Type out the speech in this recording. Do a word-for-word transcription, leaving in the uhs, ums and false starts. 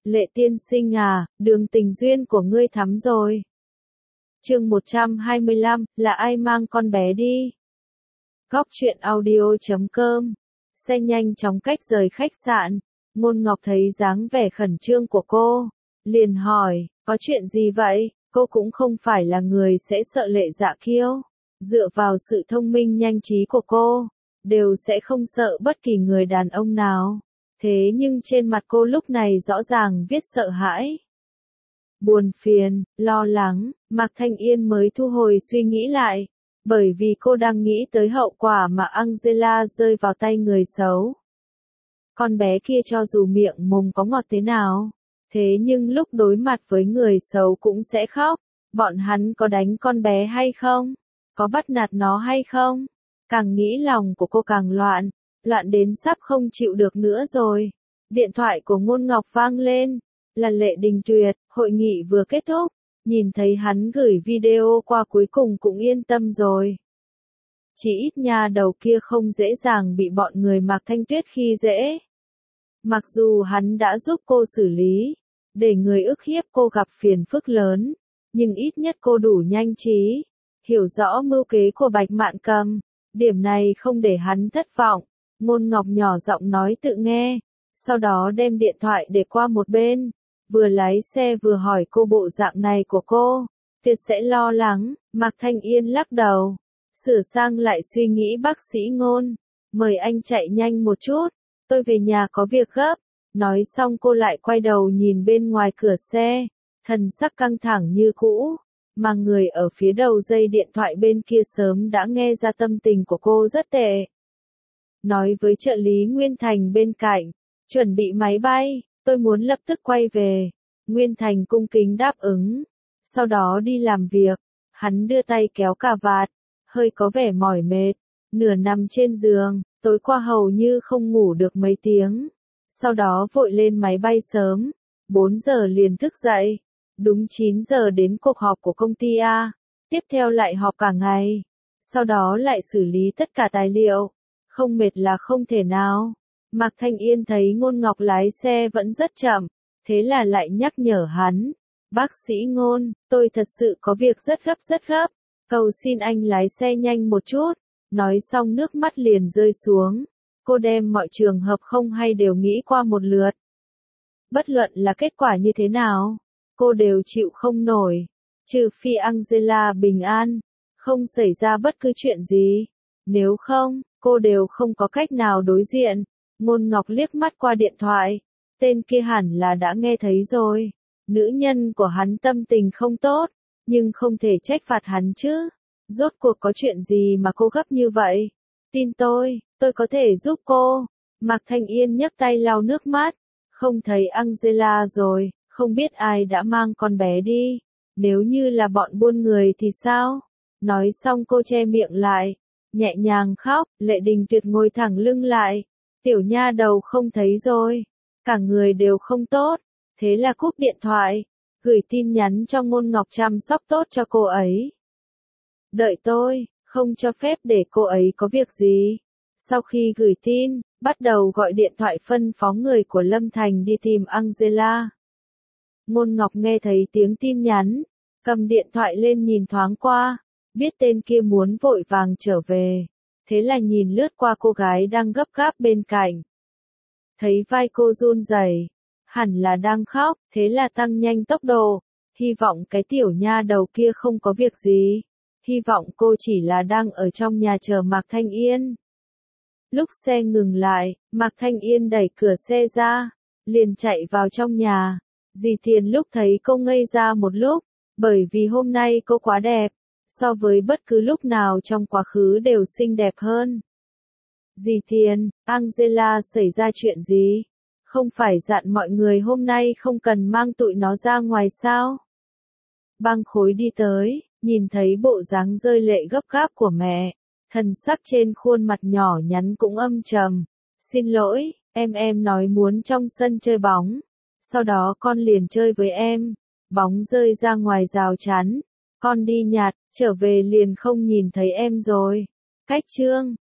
Lệ tiên sinh à, đường tình duyên của ngươi thắm rồi. Chương một trăm hai mươi lăm, là ai mang con bé đi? Góc truyện audio chấm com. Xe nhanh chóng cách rời khách sạn, Ngôn Ngọc thấy dáng vẻ khẩn trương của cô, liền hỏi, có chuyện gì vậy? Cô cũng không phải là người sẽ sợ Lệ Dạ Kiêu, dựa vào sự thông minh nhanh trí của cô, đều sẽ không sợ bất kỳ người đàn ông nào. Thế nhưng trên mặt cô lúc này rõ ràng viết sợ hãi, buồn phiền, lo lắng. Mạc Thanh Yên mới thu hồi suy nghĩ lại, bởi vì cô đang nghĩ tới hậu quả mà Angela rơi vào tay người xấu. Con bé kia cho dù miệng mồm có ngọt thế nào, thế nhưng lúc đối mặt với người xấu cũng sẽ khóc. Bọn hắn có đánh con bé hay không? Có bắt nạt nó hay không? Càng nghĩ lòng của cô càng loạn, loạn đến sắp không chịu được nữa rồi. Điện thoại của Ngôn Ngọc vang lên, là Lệ Đình Tuyệt. Hội nghị vừa kết thúc, nhìn thấy hắn gửi video qua cuối cùng cũng yên tâm rồi. Chỉ ít nha đầu kia không dễ dàng bị bọn người Mạc Thanh Tuyết khi dễ. Mặc dù hắn đã giúp cô xử lý, để người ức hiếp cô gặp phiền phức lớn, nhưng ít nhất cô đủ nhanh trí, hiểu rõ mưu kế của Bạch Mạn Cầm. Điểm này không để hắn thất vọng. Ngôn Ngọc nhỏ giọng nói tự nghe, sau đó đem điện thoại để qua một bên, vừa lái xe vừa hỏi cô bộ dạng này của cô, Tuyệt sẽ lo lắng. Mạc Thanh Yên lắc đầu, sửa sang lại suy nghĩ bác sĩ Ngôn, mời anh chạy nhanh một chút, tôi về nhà có việc gấp. Nói xong cô lại quay đầu nhìn bên ngoài cửa xe, thần sắc căng thẳng như cũ, mà người ở phía đầu dây điện thoại bên kia sớm đã nghe ra tâm tình của cô rất tệ. Nói với trợ lý Nguyên Thành bên cạnh, chuẩn bị máy bay, tôi muốn lập tức quay về. Nguyên Thành cung kính đáp ứng, sau đó đi làm việc. Hắn đưa tay kéo cà vạt, hơi có vẻ mỏi mệt, nửa nằm trên giường, tối qua hầu như không ngủ được mấy tiếng. Sau đó vội lên máy bay sớm, bốn giờ liền thức dậy, đúng chín giờ đến cuộc họp của công ty A, tiếp theo lại họp cả ngày, sau đó lại xử lý tất cả tài liệu, không mệt là không thể nào. Mạc Thanh Yên thấy Ngôn Ngọc lái xe vẫn rất chậm, thế là lại nhắc nhở hắn, bác sĩ Ngôn, tôi thật sự có việc rất gấp rất gấp, cầu xin anh lái xe nhanh một chút. Nói xong nước mắt liền rơi xuống. Cô đem mọi trường hợp không hay đều nghĩ qua một lượt. Bất luận là kết quả như thế nào, cô đều chịu không nổi. Trừ phi Angela bình an, không xảy ra bất cứ chuyện gì. Nếu không, cô đều không có cách nào đối diện. Ngôn Ngọc liếc mắt qua điện thoại. Tên kia hẳn là đã nghe thấy rồi. Nữ nhân của hắn tâm tình không tốt, nhưng không thể trách phạt hắn chứ. Rốt cuộc có chuyện gì mà cô gấp như vậy? Tin tôi, tôi có thể giúp cô. Mạc Thanh Yên nhấc tay lau nước mắt. Không thấy Angela rồi, không biết ai đã mang con bé đi. Nếu như là bọn buôn người thì sao? Nói xong cô che miệng lại, nhẹ nhàng khóc. Lệ Đình Tuyệt ngồi thẳng lưng lại. Tiểu nha đầu không thấy rồi. Cả người đều không tốt. Thế là cúp điện thoại, gửi tin nhắn cho Ngôn Ngọc chăm sóc tốt cho cô ấy. Đợi tôi, không cho phép để cô ấy có việc gì. Sau khi gửi tin, bắt đầu gọi điện thoại phân phó người của Lâm Thành đi tìm Angela. Ngôn Ngọc nghe thấy tiếng tin nhắn, cầm điện thoại lên nhìn thoáng qua, biết tên kia muốn vội vàng trở về. Thế là nhìn lướt qua cô gái đang gấp gáp bên cạnh. Thấy vai cô run rẩy, hẳn là đang khóc, thế là tăng nhanh tốc độ, hy vọng cái tiểu nha đầu kia không có việc gì. Hy vọng cô chỉ là đang ở trong nhà chờ Mạc Thanh Yên. Lúc xe ngừng lại, Mạc Thanh Yên đẩy cửa xe ra, liền chạy vào trong nhà. Dì Thiền lúc thấy cô ngây ra một lúc, bởi vì hôm nay cô quá đẹp, so với bất cứ lúc nào trong quá khứ đều xinh đẹp hơn. Dì Thiền, Angela xảy ra chuyện gì? Không phải dặn mọi người hôm nay không cần mang tụi nó ra ngoài sao? Băng Khối đi tới, nhìn thấy bộ dáng rơi lệ gấp gáp của mẹ, thần sắc trên khuôn mặt nhỏ nhắn cũng âm trầm. Xin lỗi, em em nói muốn trong sân chơi bóng, sau đó con liền chơi với em, bóng rơi ra ngoài rào chắn, con đi nhặt, trở về liền không nhìn thấy em rồi. Cách chương